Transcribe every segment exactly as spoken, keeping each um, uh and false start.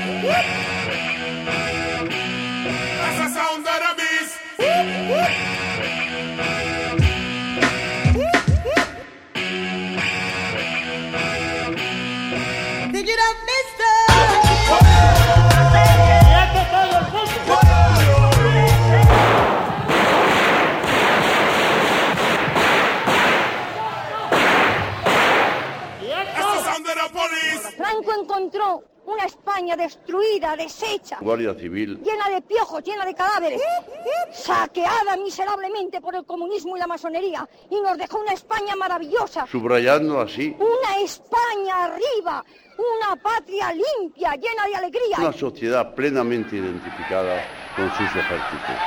That's the sound of the beast. Pick it up, mister. Franco encontró una España destruida, deshecha, Guardia Civil, llena de piojos, llena de cadáveres, saqueada miserablemente por el comunismo y la masonería, y nos dejó una España maravillosa. subrayando así Una España arriba, una patria limpia, llena de alegría. una sociedad plenamente identificada con sus ejércitos.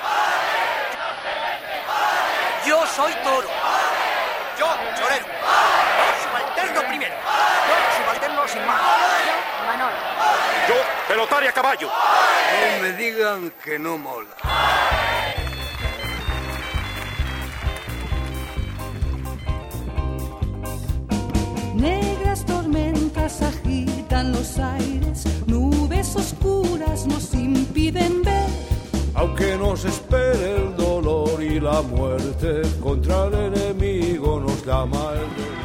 Yo soy Toro. Yo, Chorero. Subalterno primero. Yo, subalterno sin más. Yo, Manolo. Yo, pelotaria a caballo. No me digan que no mola. Negras tormentas agitan los aires, nubes oscuras nos impiden ver. Aunque nos espere el dolor y la muerte, contra el enemigo nos llama el deber.